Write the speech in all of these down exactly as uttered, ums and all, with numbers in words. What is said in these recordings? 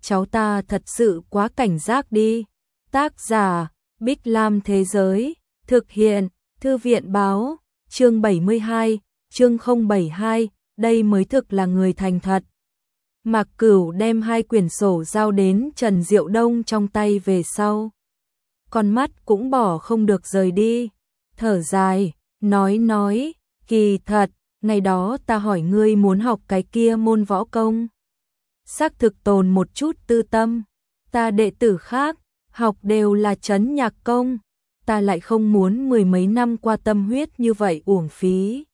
cháu ta thật sự quá cảnh giác đi. Tác giả, Bích Lam Thế Giới, thực hiện, Thư viện Báo, chương bảy mươi hai, chương không bảy hai, đây mới thực là người thành thật. Mạc Cửu đem hai quyển sổ giao đến Trần Diệu Đông trong tay về sau. Con mắt cũng bỏ không được rời đi, thở dài, nói nói, kỳ thật, ngày đó ta hỏi ngươi muốn học cái kia môn võ công. Xác thực tồn một chút tư tâm, ta đệ tử khác, học đều là trấn nhạc công, ta lại không muốn mười mấy năm qua tâm huyết như vậy uổng phí.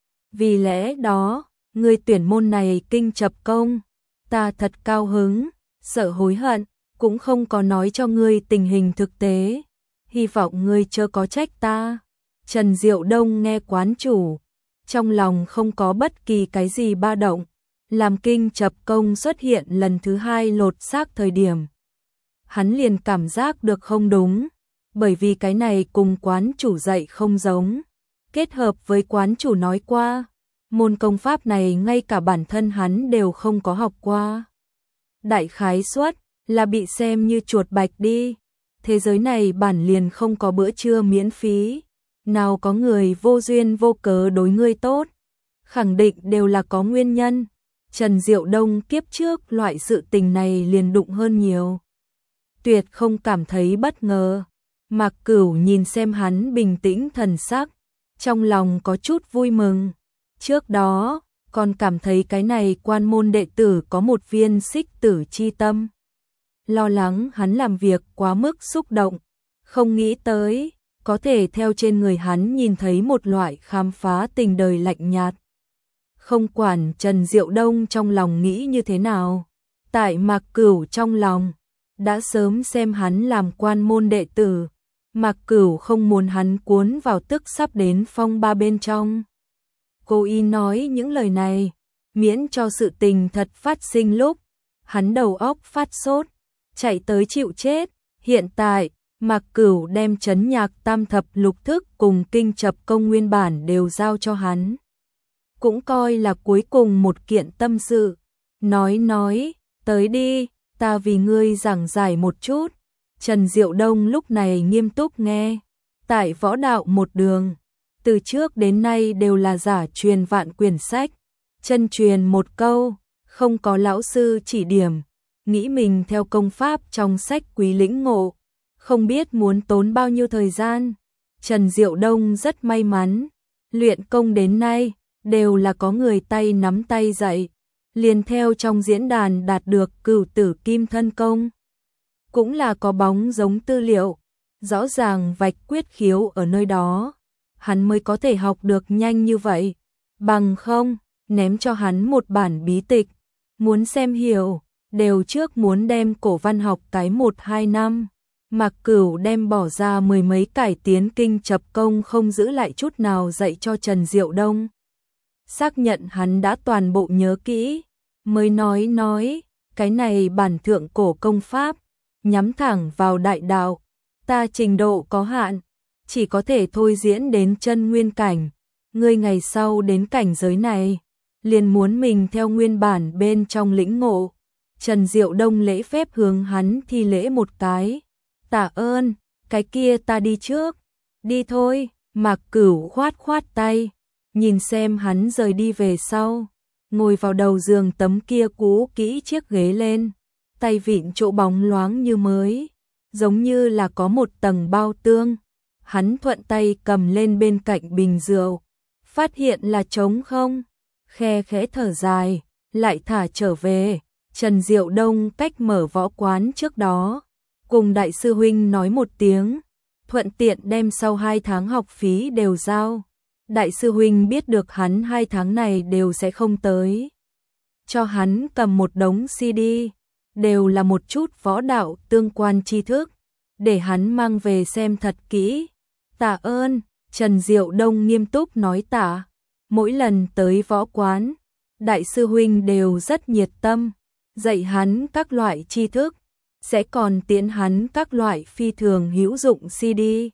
Vì lẽ đó, ngươi tuyển môn này kinh chập công, ta thật cao hứng, sợ hối hận, cũng không có nói cho ngươi tình hình thực tế, hy vọng ngươi chớ có trách ta. Trần Diệu Đông nghe quán chủ, trong lòng không có bất kỳ cái gì ba động, làm kinh chập công xuất hiện lần thứ hai lột xác thời điểm. Hắn liền cảm giác được không đúng, bởi vì cái này cùng quán chủ dạy không giống, kết hợp với quán chủ nói qua, môn công pháp này ngay cả bản thân hắn đều không có học qua. Đại khái suất là bị xem như chuột bạch đi, thế giới này bản liền không có bữa trưa miễn phí, nào có người vô duyên vô cớ đối ngươi tốt, khẳng định đều là có nguyên nhân. Trần Diệu Đông kiếp trước loại sự tình này liền đụng hơn nhiều, tuyệt không cảm thấy bất ngờ. Mạc Cửu nhìn xem hắn bình tĩnh thần sắc, trong lòng có chút vui mừng. Trước đó, còn cảm thấy cái này quan môn đệ tử có một viên xích tử chi tâm. Lo lắng hắn làm việc quá mức xúc động, không nghĩ tới, có thể theo trên người hắn nhìn thấy một loại khám phá tình đời lạnh nhạt. Không quản Trần Diệu Đông trong lòng nghĩ như thế nào, tại Mạc Cửu trong lòng, đã sớm xem hắn làm quan môn đệ tử. Mạc Cửu không muốn hắn cuốn vào tức sắp đến phong ba bên trong. Cố ý nói những lời này, miễn cho sự tình thật phát sinh lúc hắn đầu óc phát sốt, chạy tới chịu chết. Hiện tại, Mạc Cửu đem trấn nhạc tam thập lục thức cùng kinh chập công nguyên bản đều giao cho hắn. Cũng coi là cuối cùng một kiện tâm sự. Nói nói, tới đi, ta vì ngươi giảng giải một chút. Trần Diệu Đông lúc này nghiêm túc nghe. Tại võ đạo một đường, từ trước đến nay đều là giả truyền vạn quyển sách, chân truyền một câu, không có lão sư chỉ điểm, nghĩ mình theo công pháp trong sách quý lĩnh ngộ, không biết muốn tốn bao nhiêu thời gian. Trần Diệu Đông rất may mắn, luyện công đến nay, đều là có người tay nắm tay dạy, liền theo trong diễn đàn đạt được cửu tử kim thân công. Cũng là có bóng giống tư liệu, rõ ràng vạch quyết khiếu ở nơi đó, hắn mới có thể học được nhanh như vậy. Bằng không, ném cho hắn một bản bí tịch, muốn xem hiểu, đều trước muốn đem cổ văn học cái một hai năm. Mạc Cửu đem bỏ ra mười mấy cải tiến kinh chập công không giữ lại chút nào dạy cho Trần Diệu Đông. Xác nhận hắn đã toàn bộ nhớ kỹ, mới nói nói, cái này bản thượng cổ công pháp, nhắm thẳng vào đại đạo, ta trình độ có hạn, chỉ có thể thôi diễn đến chân nguyên cảnh, ngươi ngày sau đến cảnh giới này, liền muốn mình theo nguyên bản bên trong lĩnh ngộ. Trần Diệu Đông lễ phép hướng hắn thi lễ một cái, tạ ơn, cái kia ta đi trước. Đi thôi. Mạc Cửu khoát khoát tay, nhìn xem hắn rời đi về sau, ngồi vào đầu giường tấm kia cũ kỹ chiếc ghế lên, tay vịn chỗ bóng loáng như mới, giống như là có một tầng bao tương. Hắn thuận tay cầm lên bên cạnh bình rượu, phát hiện là trống không, khe khẽ thở dài, lại thả trở về. Trần Diệu Đông cách mở võ quán trước đó, cùng đại sư huynh nói một tiếng, thuận tiện đem sau hai tháng học phí đều giao. Đại sư huynh biết được hắn hai tháng này đều sẽ không tới, cho hắn cầm một đống xê đê, đều là một chút võ đạo tương quan tri thức, để hắn mang về xem thật kỹ. Tạ ơn. Trần Diệu Đông nghiêm túc nói tạ. Mỗi lần tới võ quán, đại sư huynh đều rất nhiệt tâm, dạy hắn các loại tri thức, sẽ còn tiễn hắn các loại phi thường hữu dụng xê đê.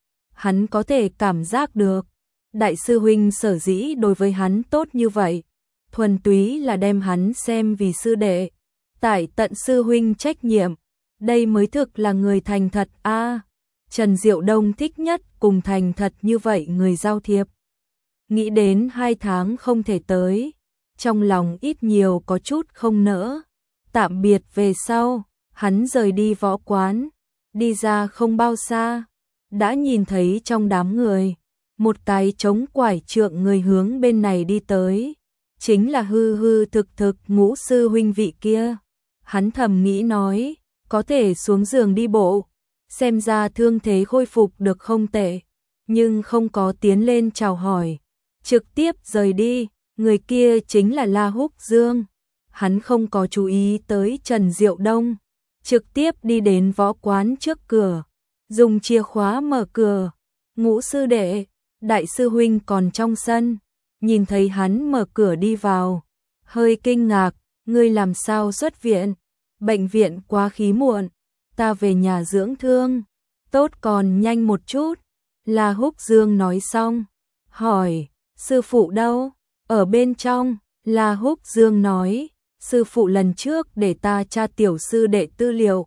Hắn có thể cảm giác được, đại sư huynh sở dĩ đối với hắn tốt như vậy, thuần túy là đem hắn xem vì sư đệ, Tại tận sư huynh trách nhiệm, đây mới thực là người thành thật a. Trần Diệu Đông thích nhất cùng thành thật như vậy người giao thiệp. Nghĩ đến hai tháng không thể tới, trong lòng ít nhiều có chút không nỡ. Tạm biệt về sau, hắn rời đi võ quán, đi ra không bao xa, đã nhìn thấy trong đám người, một cái chống quải trượng người hướng bên này đi tới, chính là hư hư thực thực Ngũ sư huynh vị kia. Hắn thầm nghĩ nói, có thể xuống giường đi bộ, xem ra thương thế khôi phục được không tệ, nhưng không có tiến lên chào hỏi, trực tiếp rời đi. Người kia chính là La Húc Dương. Hắn không có chú ý tới Trần Diệu Đông, trực tiếp đi đến võ quán trước cửa, dùng chìa khóa mở cửa. Ngũ sư đệ, đại sư huynh còn trong sân, nhìn thấy hắn mở cửa đi vào, hơi kinh ngạc, ngươi làm sao xuất viện? Bệnh viện quá khí muộn, ta về nhà dưỡng thương, tốt còn nhanh một chút. La Húc Dương nói xong, hỏi, sư phụ đâu? Ở bên trong. La Húc Dương nói, sư phụ lần trước để ta tra tiểu sư đệ tư liệu,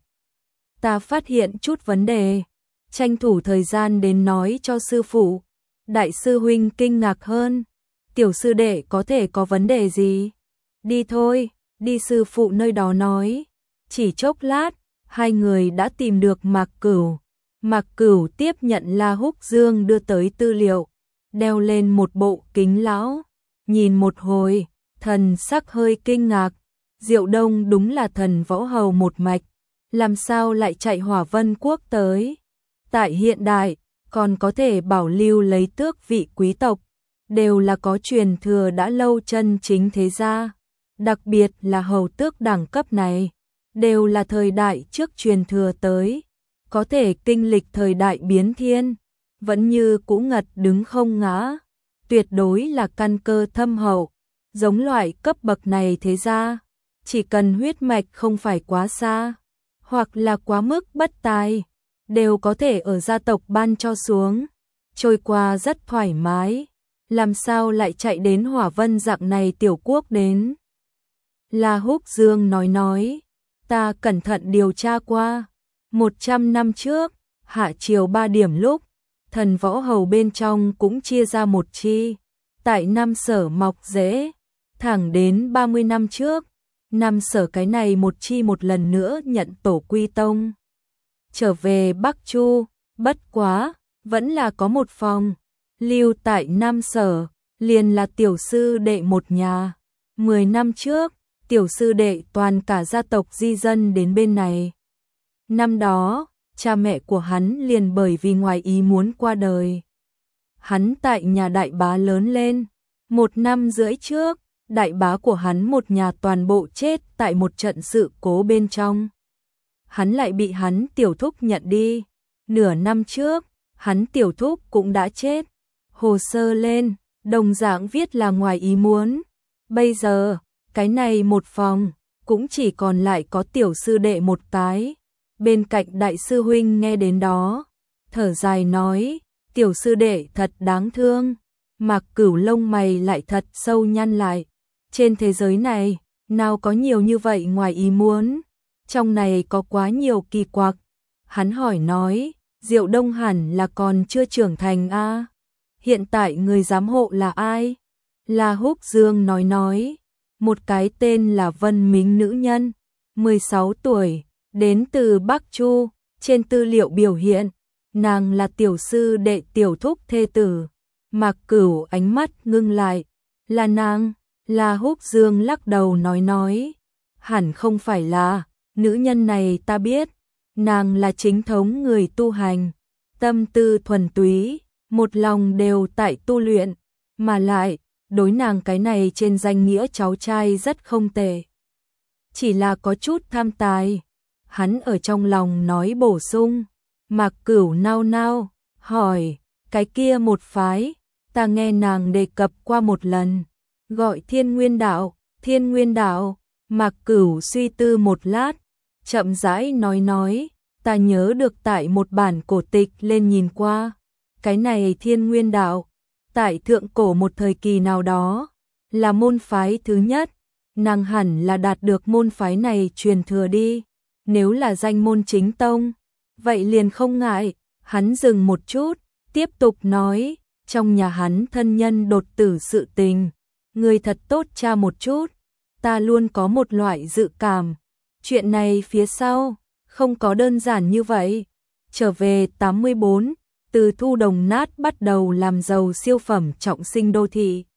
ta phát hiện chút vấn đề, tranh thủ thời gian đến nói cho sư phụ. Đại sư huynh kinh ngạc hơn, tiểu sư đệ có thể có vấn đề gì? Đi thôi, đi sư phụ nơi đó nói. Chỉ chốc lát, hai người đã tìm được Mạc Cửu. Mạc Cửu tiếp nhận La Húc Dương đưa tới tư liệu, đeo lên một bộ kính lão, nhìn một hồi, thần sắc hơi kinh ngạc. Diệu Đông đúng là thần võ hầu một mạch, làm sao lại chạy Hỏa Vân quốc tới? Tại hiện đại, còn có thể bảo lưu lấy tước vị quý tộc, đều là có truyền thừa đã lâu chân chính thế gia, đặc biệt là hầu tước đẳng cấp này, đều là thời đại trước truyền thừa tới, có thể kinh lịch thời đại biến thiên, vẫn như cũ ngật đứng không ngã, tuyệt đối là căn cơ thâm hậu. Giống loại cấp bậc này thế gia, chỉ cần huyết mạch không phải quá xa, hoặc là quá mức bất tài, đều có thể ở gia tộc ban cho xuống, trôi qua rất thoải mái. Làm sao lại chạy đến Hỏa Vân dạng này tiểu quốc đến? La Húc Dương nói nói, ta cẩn thận điều tra qua, một trăm năm trước, hạ triều ba điểm lúc, thần võ hầu bên trong cũng chia ra một chi, tại Nam Sở mọc rễ, thẳng đến ba mươi năm trước, Nam Sở cái này một chi một lần nữa nhận tổ quy tông, trở về Bắc Chu, bất quá, vẫn là có một phòng, lưu tại Nam Sở, liền là tiểu sư đệ một nhà. Mười năm trước, tiểu sư đệ toàn cả gia tộc di dân đến bên này. Năm đó, cha mẹ của hắn liền bởi vì ngoài ý muốn qua đời. Hắn tại nhà đại bá lớn lên, một năm rưỡi trước, đại bá của hắn một nhà toàn bộ chết tại một trận sự cố bên trong. Hắn lại bị hắn tiểu thúc nhận đi, nửa năm trước, hắn tiểu thúc cũng đã chết. Hồ sơ lên, đồng dạng viết là ngoài ý muốn. Bây giờ, cái này một phòng, cũng chỉ còn lại có tiểu sư đệ một cái. Bên cạnh đại sư huynh nghe đến đó, thở dài nói, tiểu sư đệ thật đáng thương. Mạc Cửu lông mày lại thật sâu nhăn lại. Trên thế giới này, nào có nhiều như vậy ngoài ý muốn, trong này có quá nhiều kỳ quặc. Hắn hỏi nói, Diệu Đông hẳn là còn chưa trưởng thành a? Hiện tại người giám hộ là ai? La Húc Dương nói nói, một cái tên là Vân Mính nữ nhân, mười sáu tuổi, đến từ Bắc Chu, trên tư liệu biểu hiện, nàng là tiểu sư đệ tiểu thúc thê tử. Mạc Cửu ánh mắt ngưng lại, là nàng. La Húc Dương lắc đầu nói nói, hẳn không phải là, nữ nhân này ta biết, nàng là chính thống người tu hành, tâm tư thuần túy, một lòng đều tại tu luyện, mà lại, đối nàng cái này trên danh nghĩa cháu trai rất không tệ. Chỉ là có chút tham tài. Hắn ở trong lòng nói bổ sung. Mạc Cửu nao nao, hỏi, cái kia một phái, ta nghe nàng đề cập qua một lần, gọi Thiên Nguyên Đạo. Thiên Nguyên Đạo. Mạc Cửu suy tư một lát, chậm rãi nói nói, ta nhớ được tại một bản cổ tịch lên nhìn qua, cái này Thiên Nguyên Đạo, tại thượng cổ một thời kỳ nào đó, là môn phái thứ nhất, nàng hẳn là đạt được môn phái này truyền thừa đi, nếu là danh môn chính tông, vậy liền không ngại. Hắn dừng một chút, tiếp tục nói, trong nhà hắn thân nhân đột tử sự tình, người thật tốt tra một chút, ta luôn có một loại dự cảm, chuyện này phía sau không có đơn giản như vậy. Trở về tám mươi bốn, từ thu đồng nát bắt đầu làm giàu siêu phẩm trọng sinh đô thị.